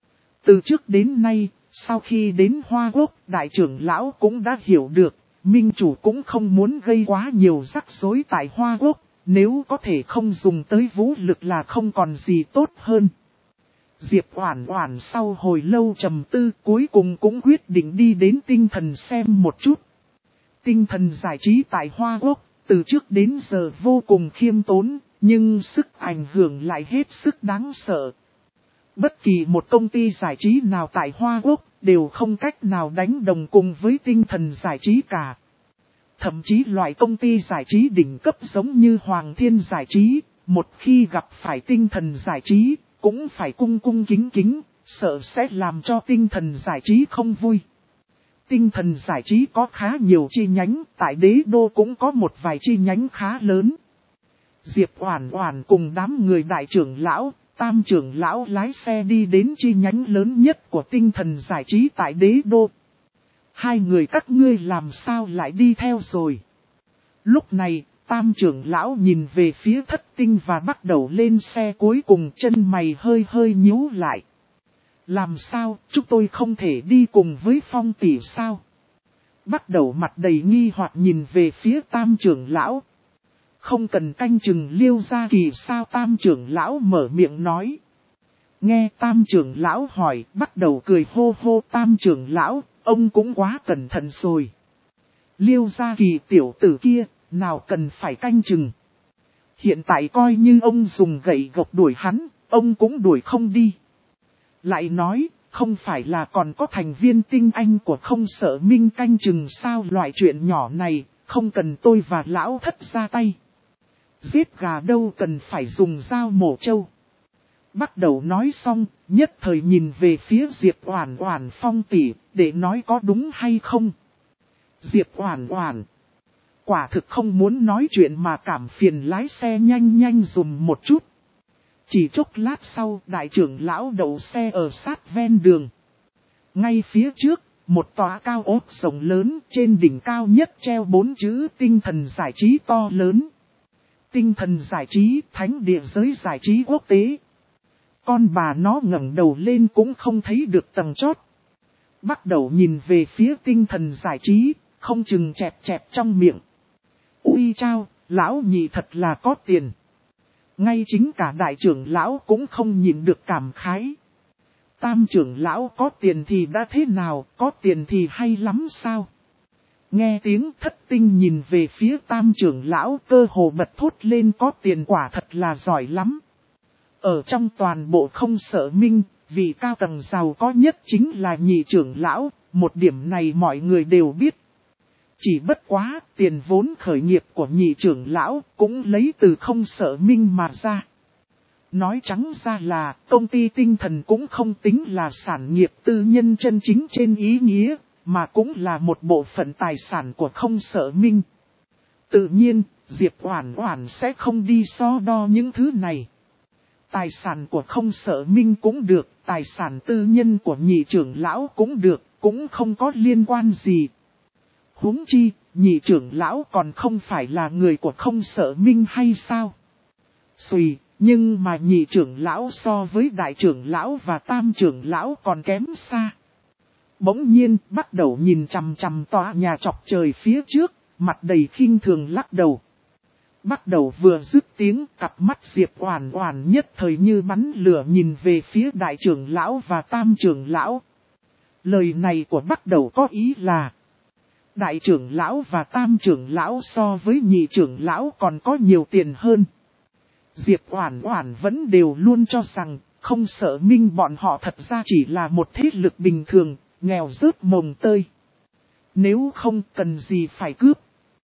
Từ trước đến nay, sau khi đến Hoa Quốc, đại trưởng lão cũng đã hiểu được, Minh chủ cũng không muốn gây quá nhiều rắc rối tại Hoa Quốc, nếu có thể không dùng tới vũ lực là không còn gì tốt hơn. Diệp Oản Oản sau hồi lâu trầm tư cuối cùng cũng quyết định đi đến tinh thần xem một chút. Tinh thần giải trí tại Hoa Quốc, từ trước đến giờ vô cùng khiêm tốn, nhưng sức ảnh hưởng lại hết sức đáng sợ. Bất kỳ một công ty giải trí nào tại Hoa Quốc đều không cách nào đánh đồng cùng với tinh thần giải trí cả. Thậm chí loại công ty giải trí đỉnh cấp giống như Hoàng Thiên Giải Trí, một khi gặp phải tinh thần giải trí, cũng phải cung cung kính kính, sợ sẽ làm cho tinh thần giải trí không vui. Tinh thần giải trí có khá nhiều chi nhánh, tại Đế Đô cũng có một vài chi nhánh khá lớn. Diệp Oản Oản cùng đám người đại trưởng lão, tam trưởng lão lái xe đi đến chi nhánh lớn nhất của tinh thần giải trí tại Đế Đô. Hai người các ngươi làm sao lại đi theo rồi? Lúc này, tam trưởng lão nhìn về phía Thất Tinh và bắt đầu lên xe, cuối cùng chân mày hơi hơi nhíu lại. Làm sao, chúng tôi không thể đi cùng với Phong tỷ sao? Bắt đầu mặt đầy nghi hoặc nhìn về phía tam trưởng lão. Không cần canh chừng Liêu Gia Kỳ sao? Tam trưởng lão mở miệng nói. Nghe tam trưởng lão hỏi, bắt đầu cười hô hô. Tam trưởng lão, ông cũng quá cẩn thận rồi. Liêu Gia Kỳ tiểu tử kia, nào cần phải canh chừng. Hiện tại coi như ông dùng gậy gộc đuổi hắn, ông cũng đuổi không đi. Lại nói, không phải là còn có thành viên tinh anh của Không Sợ Minh canh chừng sao? Loại chuyện nhỏ này, không cần tôi và lão Thất ra tay. Giết gà đâu cần phải dùng dao mổ trâu. Bắt đầu nói xong, nhất thời nhìn về phía Diệp Oản Oản Phong tỷ, để nói có đúng hay không. Diệp Oản Oản quả thực không muốn nói chuyện mà cảm phiền lái xe nhanh nhanh dùm một chút. Chỉ chốc lát sau, đại trưởng lão đậu xe ở sát ven đường. Ngay phía trước, một tòa cao ốc rộng lớn, trên đỉnh cao nhất treo 4 chữ tinh thần giải trí to lớn. Tinh thần giải trí, thánh địa giới giải trí quốc tế. Con bà nó ngẩng đầu lên cũng không thấy được tầng chót. Bắt đầu nhìn về phía tinh thần giải trí, không chừng chẹp chẹp trong miệng. Ui chao, lão nhị thật là có tiền. Ngay chính cả đại trưởng lão cũng không nhìn được cảm khái. Tam trưởng lão có tiền thì đã thế nào, có tiền thì hay lắm sao? Nghe tiếng Thất Tinh nhìn về phía tam trưởng lão, cơ hồ bật thốt lên, có tiền quả thật là giỏi lắm. Ở trong toàn bộ Không Sợ Minh, vị cao tầng giàu có nhất chính là nhị trưởng lão, một điểm này mọi người đều biết. Chỉ bất quá, tiền vốn khởi nghiệp của nhị trưởng lão cũng lấy từ Không Sợ Minh mà ra. Nói trắng ra là, công ty tinh thần cũng không tính là sản nghiệp tư nhân chân chính trên ý nghĩa, mà cũng là một bộ phận tài sản của Không Sợ Minh. Tự nhiên, Diệp Oản Oản sẽ không đi so đo những thứ này. Tài sản của Không Sợ Minh cũng được, tài sản tư nhân của nhị trưởng lão cũng được, cũng không có liên quan gì. Huống chi, nhị trưởng lão còn không phải là người của Không Sợ Minh hay sao? Xùi, nhưng mà nhị trưởng lão so với đại trưởng lão và tam trưởng lão còn kém xa. Bỗng nhiên, bắt đầu nhìn chằm chằm tòa nhà chọc trời phía trước, mặt đầy khinh thường lắc đầu. Bắt đầu vừa dứt tiếng, cặp mắt Diệp Oản Oản nhất thời như bắn lửa nhìn về phía đại trưởng lão và tam trưởng lão. Lời này của bắt đầu có ý là, đại trưởng lão và tam trưởng lão so với nhị trưởng lão còn có nhiều tiền hơn. Diệp Oản Oản vẫn đều luôn cho rằng, Không Sợ Minh bọn họ thật ra chỉ là một thế lực bình thường, nghèo rớt mồng tơi. Nếu không cần gì phải cướp.